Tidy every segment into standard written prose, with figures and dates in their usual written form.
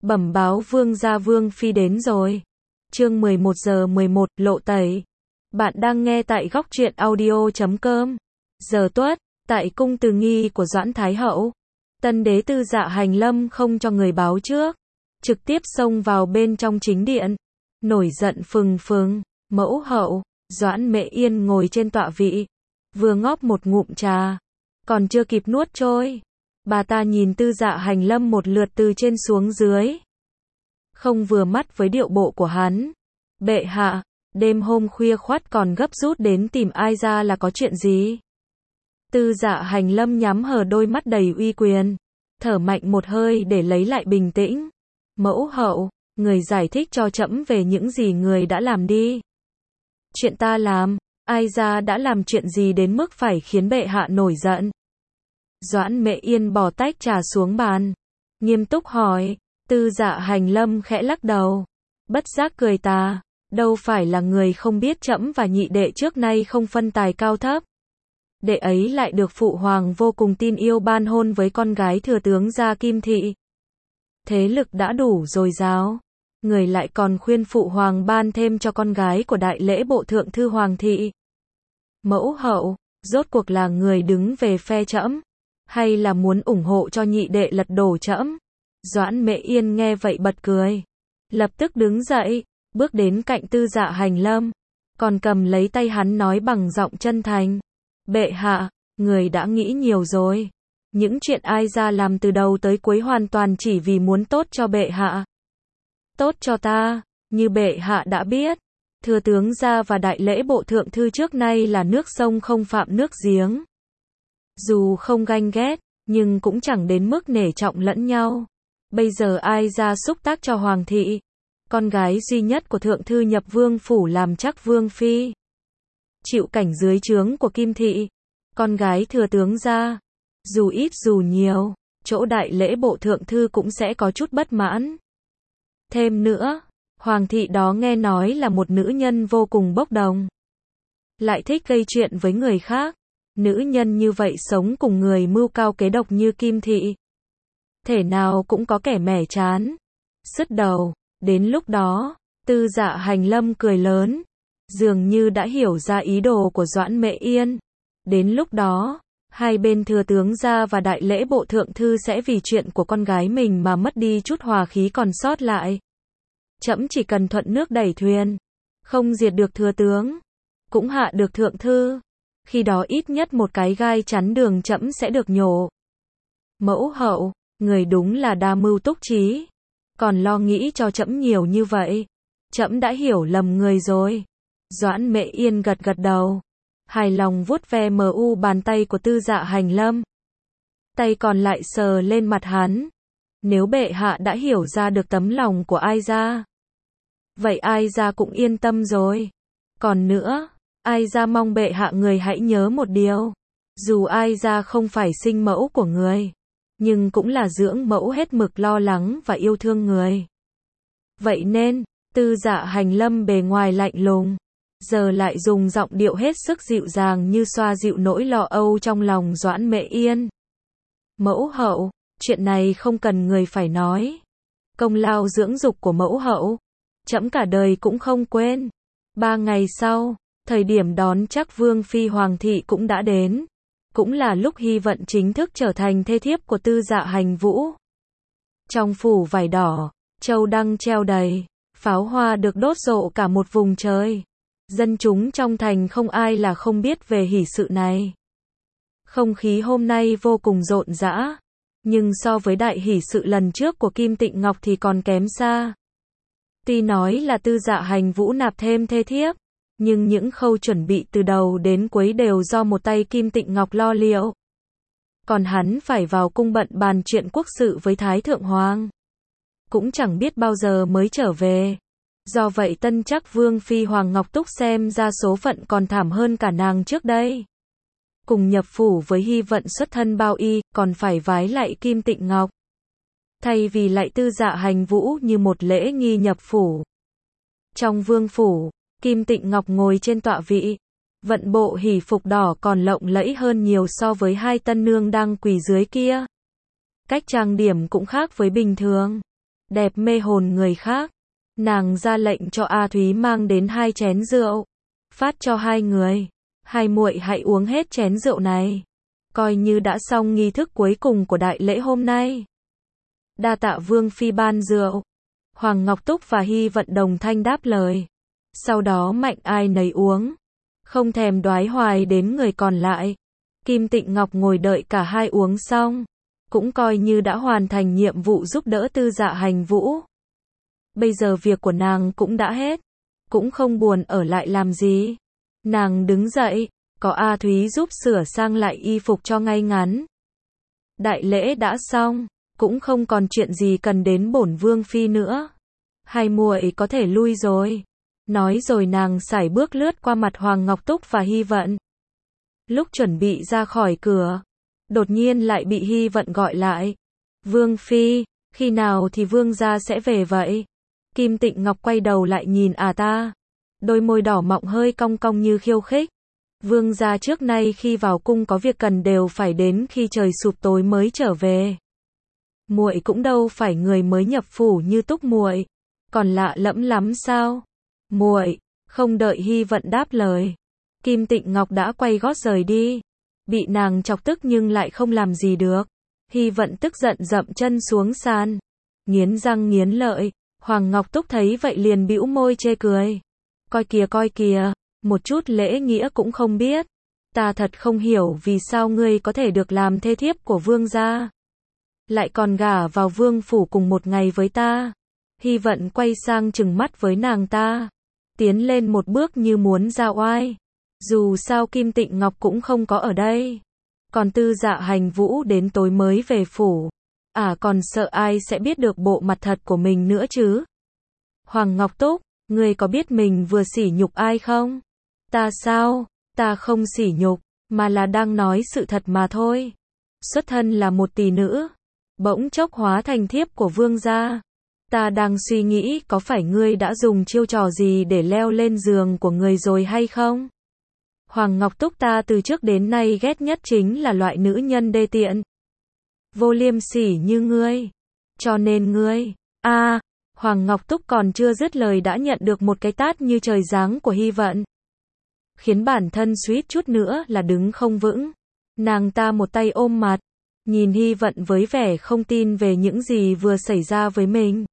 Bẩm báo vương gia vương phi đến rồi. Chương 11:11 lộ tẩy. Bạn đang nghe tại góc truyện audio.com. Giờ tuất, tại cung Từ Nghi của Doãn Thái Hậu. Tân đế Tư Dạ Hành Lâm không cho người báo trước, trực tiếp xông vào bên trong chính điện, nổi giận phừng phừng. Mẫu hậu, Doãn Mệ Yên ngồi trên tọa vị, vừa ngóp một ngụm trà, còn chưa kịp nuốt trôi, bà ta nhìn Tư Dạ Hành Lâm một lượt từ trên xuống dưới, không vừa mắt với điệu bộ của hắn. Bệ hạ, đêm hôm khuya khoắt còn gấp rút đến tìm ai ra là có chuyện gì? Tư Dạ Hành Lâm nhắm hờ đôi mắt đầy uy quyền, thở mạnh một hơi để lấy lại bình tĩnh. Mẫu hậu, người giải thích cho trẫm về những gì người đã làm đi. Chuyện ta làm, ai ra đã làm chuyện gì đến mức phải khiến bệ hạ nổi giận? Doãn Mệ Yên bỏ tách trà xuống bàn, nghiêm túc hỏi. Tư Dạ Hành Lâm khẽ lắc đầu, bất giác cười tà, đâu phải là người không biết trẫm và nhị đệ trước nay không phân tài cao thấp. Đệ ấy lại được phụ hoàng vô cùng tin yêu ban hôn với con gái thừa tướng gia Kim Thị. Thế lực đã đủ dồi dào, người lại còn khuyên phụ hoàng ban thêm cho con gái của đại lễ bộ thượng thư Hoàng Thị. Mẫu hậu, rốt cuộc là người đứng về phe trẫm, hay là muốn ủng hộ cho nhị đệ lật đổ trẫm? Doãn Mệ Yên nghe vậy bật cười, lập tức đứng dậy, bước đến cạnh Tư Dạ Hành Lâm, còn cầm lấy tay hắn nói bằng giọng chân thành. Bệ hạ, người đã nghĩ nhiều rồi. Những chuyện ai ra làm từ đầu tới cuối hoàn toàn chỉ vì muốn tốt cho bệ hạ. Tốt cho ta, như bệ hạ đã biết, thừa tướng gia và đại lễ bộ thượng thư trước nay là nước sông không phạm nước giếng. Dù không ganh ghét, nhưng cũng chẳng đến mức nể trọng lẫn nhau. Bây giờ ai ra xúc tác cho Hoàng thị, con gái duy nhất của thượng thư nhập vương phủ làm chắc vương phi, chịu cảnh dưới trướng của Kim Thị, con gái thừa tướng gia, dù ít dù nhiều, chỗ đại lễ bộ thượng thư cũng sẽ có chút bất mãn. Thêm nữa, Hoàng thị đó nghe nói là một nữ nhân vô cùng bốc đồng, lại thích gây chuyện với người khác. Nữ nhân như vậy sống cùng người mưu cao kế độc như Kim Thị, thể nào cũng có kẻ mẻ chán, sứt đầu. Đến lúc đó, Tư Dạ Hành Lâm cười lớn, dường như đã hiểu ra ý đồ của Doãn Mệ Yên. Đến lúc đó, hai bên thừa tướng gia và đại lễ bộ thượng thư sẽ vì chuyện của con gái mình mà mất đi chút hòa khí còn sót lại. Trẫm chỉ cần thuận nước đẩy thuyền, không diệt được thừa tướng, cũng hạ được thượng thư. Khi đó ít nhất một cái gai chắn đường trẫm sẽ được nhổ. Mẫu hậu, người đúng là đa mưu túc trí, còn lo nghĩ cho trẫm nhiều như vậy. Trẫm đã hiểu lầm người rồi. Doãn Mệ Yên gật gật đầu, hài lòng vuốt ve bàn tay của Tư Dạ Hành Lâm. Tay còn lại sờ lên mặt hắn. Nếu bệ hạ đã hiểu ra được tấm lòng của ai ra, vậy ai ra cũng yên tâm rồi. Còn nữa, ai ra mong bệ hạ người hãy nhớ một điều. Dù ai ra không phải sinh mẫu của người, nhưng cũng là dưỡng mẫu hết mực lo lắng và yêu thương người. Vậy nên, Tư Dạ Hành Lâm bề ngoài lạnh lùng, giờ lại dùng giọng điệu hết sức dịu dàng như xoa dịu nỗi lo âu trong lòng Doãn Mệ Yên. Mẫu hậu, chuyện này không cần người phải nói. Công lao dưỡng dục của mẫu hậu, trẫm cả đời cũng không quên. 3 ngày sau, thời điểm đón chắc vương phi Hoàng thị cũng đã đến. Cũng là lúc Hy Vận chính thức trở thành thê thiếp của Tư Dạ Hành Vũ. Trong phủ vải đỏ, châu đăng treo đầy, pháo hoa được đốt rộ cả một vùng trời. Dân chúng trong thành không ai là không biết về hỷ sự này. Không khí hôm nay vô cùng rộn rã, nhưng so với đại hỷ sự lần trước của Kim Tịnh Ngọc thì còn kém xa. Tuy nói là Tư Dạ Hành Vũ nạp thêm thê thiếp, nhưng những khâu chuẩn bị từ đầu đến cuối đều do một tay Kim Tịnh Ngọc lo liệu. Còn hắn phải vào cung bận bàn chuyện quốc sự với Thái Thượng Hoàng, cũng chẳng biết bao giờ mới trở về. Do vậy tân chắc vương phi Hoàng Ngọc Túc xem ra số phận còn thảm hơn cả nàng trước đây. Cùng nhập phủ với Hy Vận xuất thân bao y, còn phải vái lạy Kim Tịnh Ngọc. Thay vì lạy Tư Dạ Hành Vũ như một lễ nghi nhập phủ. Trong vương phủ, Kim Tịnh Ngọc ngồi trên tọa vị, vận bộ hỷ phục đỏ còn lộng lẫy hơn nhiều so với hai tân nương đang quỳ dưới kia. Cách trang điểm cũng khác với bình thường. đẹp mê hồn người khác. Nàng ra lệnh cho A Thúy mang đến 2 chén rượu, phát cho 2 người. Hai muội hãy uống hết chén rượu này, coi như đã xong nghi thức cuối cùng của đại lễ hôm nay. Đa tạ Vương Phi ban rượu. Hoàng Ngọc Túc và Hy Vận đồng thanh đáp lời. Sau đó mạnh ai nấy uống, không thèm đoái hoài đến người còn lại. Kim Tịnh Ngọc ngồi đợi cả hai uống xong, cũng coi như đã hoàn thành nhiệm vụ giúp đỡ Tư Dạ Hành Vũ. Bây giờ việc của nàng cũng đã hết, cũng không buồn ở lại làm gì. Nàng đứng dậy, có A Thúy giúp sửa sang lại y phục cho ngay ngắn. Đại lễ đã xong, cũng không còn chuyện gì cần đến bổn Vương Phi nữa. Hai muội có thể lui rồi. Nói rồi nàng sải bước lướt qua mặt Hoàng Ngọc Túc và Hy Vận. Lúc chuẩn bị ra khỏi cửa, đột nhiên lại bị Hy Vận gọi lại. Vương Phi, khi nào thì Vương gia sẽ về vậy? Kim Tịnh Ngọc quay đầu lại nhìn ta. Đôi môi đỏ mọng hơi cong cong như khiêu khích. Vương gia trước nay khi vào cung có việc cần đều phải đến khi trời sụp tối mới trở về. Muội cũng đâu phải người mới nhập phủ như Túc muội, còn lạ lẫm lắm sao? Muội, không đợi Hy Vận đáp lời, Kim Tịnh Ngọc đã quay gót rời đi. Bị nàng chọc tức nhưng lại không làm gì được. Hy Vận tức giận dậm chân xuống sàn, nghiến răng nghiến lợi. Hoàng Ngọc Túc thấy vậy liền bĩu môi chê cười. Coi kìa, một chút lễ nghĩa cũng không biết. Ta thật không hiểu vì sao ngươi có thể được làm thê thiếp của vương gia, lại còn gả vào vương phủ cùng một ngày với ta. Hy Vận quay sang trừng mắt với nàng ta, tiến lên một bước như muốn ra oai. Dù sao Kim Tịnh Ngọc cũng không có ở đây, còn Tư Dạ Hành Vũ đến tối mới về phủ, còn sợ ai sẽ biết được bộ mặt thật của mình nữa chứ. Hoàng Ngọc Túc, ngươi có biết mình vừa sỉ nhục ai không? Ta sao? Ta không sỉ nhục, mà là đang nói sự thật mà thôi. Xuất thân là một tỷ nữ, bỗng chốc hóa thành thiếp của vương gia. Ta đang suy nghĩ có phải ngươi đã dùng chiêu trò gì để leo lên giường của người rồi hay không? Hoàng Ngọc Túc ta từ trước đến nay ghét nhất chính là loại nữ nhân đê tiện, vô liêm sỉ như ngươi. Cho nên ngươi, Hoàng Ngọc Túc còn chưa dứt lời đã nhận được một cái tát như trời giáng của Hy Vận, khiến bản thân suýt chút nữa là đứng không vững. Nàng ta một tay ôm mặt, nhìn Hy Vận với vẻ không tin về những gì vừa xảy ra với mình.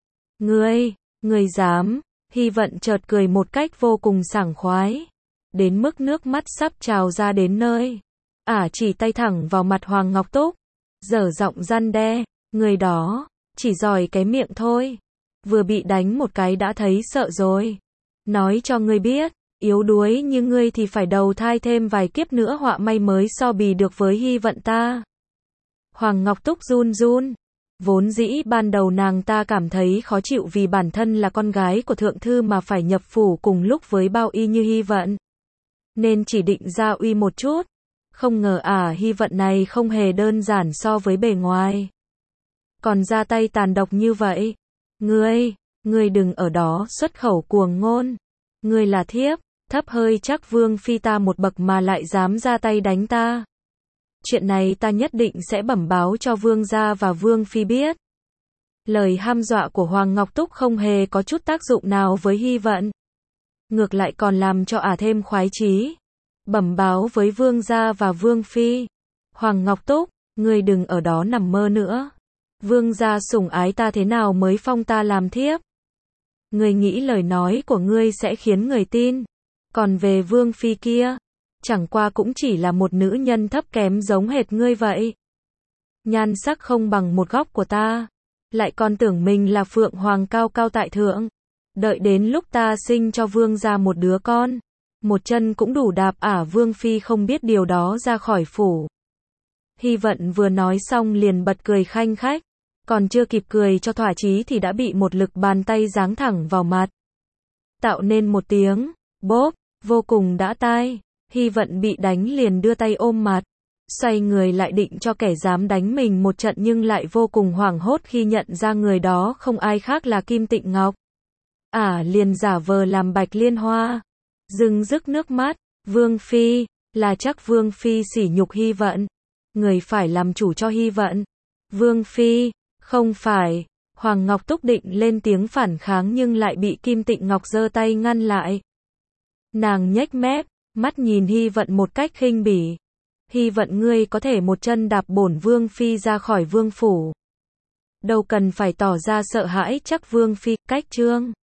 Ngươi dám? Hy Vận chợt cười một cách vô cùng sảng khoái, đến mức nước mắt sắp trào ra đến nơi. Chỉ tay thẳng vào mặt Hoàng Ngọc Túc, dở giọng răn đe, người đó, chỉ giỏi cái miệng thôi. Vừa bị đánh một cái đã thấy sợ rồi. Nói cho ngươi biết, yếu đuối như ngươi thì phải đầu thai thêm vài kiếp nữa họa may mới so bì được với Hy Vận ta. Hoàng Ngọc Túc run run. Vốn dĩ ban đầu nàng ta cảm thấy khó chịu vì bản thân là con gái của thượng thư mà phải nhập phủ cùng lúc với bao y như Hy Vận, nên chỉ định ra uy một chút. Không ngờ Hy Vận này không hề đơn giản so với bề ngoài, còn ra tay tàn độc như vậy. Ngươi đừng ở đó xuất khẩu cuồng ngôn. Ngươi là thiếp, thấp hơi chắc Vương Phi ta một bậc mà lại dám ra tay đánh ta. Chuyện này ta nhất định sẽ bẩm báo cho Vương gia và Vương Phi biết. Lời hăm dọa của Hoàng Ngọc Túc không hề có chút tác dụng nào với Hy Vận, ngược lại còn làm cho thêm khoái chí. Bẩm báo với Vương gia và Vương Phi. Hoàng Ngọc Túc, ngươi đừng ở đó nằm mơ nữa. Vương gia sủng ái ta thế nào mới phong ta làm thiếp? Ngươi nghĩ lời nói của ngươi sẽ khiến người tin. Còn về Vương Phi kia, chẳng qua cũng chỉ là một nữ nhân thấp kém giống hệt ngươi vậy. Nhan sắc không bằng một góc của ta, lại còn tưởng mình là Phượng Hoàng cao cao tại thượng. Đợi đến lúc ta sinh cho Vương gia một đứa con, một chân cũng đủ đạp Vương Phi không biết điều đó ra khỏi phủ. Hy Vận vừa nói xong liền bật cười khanh khách, còn chưa kịp cười cho thỏa chí thì đã bị một lực bàn tay giáng thẳng vào mặt, tạo nên một tiếng bốp vô cùng đã tai. Hy Vận bị đánh liền đưa tay ôm mặt, xoay người lại định cho kẻ dám đánh mình một trận nhưng lại vô cùng hoảng hốt khi nhận ra người đó không ai khác là Kim Tịnh Ngọc. Liền giả vờ làm Bạch Liên Hoa, rưng rức nước mắt. Vương Phi, là chắc Vương Phi sỉ nhục Hy Vận, người phải làm chủ cho Hy Vận. Vương Phi, không phải. Hoàng Ngọc Túc định lên tiếng phản kháng nhưng lại bị Kim Tịnh Ngọc giơ tay ngăn lại. Nàng nhếch mép, mắt nhìn Hy Vận một cách khinh bỉ. Hy Vận, ngươi có thể một chân đạp bổn vương phi ra khỏi vương phủ. Đâu cần phải tỏ ra sợ hãi, chắc vương phi, cách trương.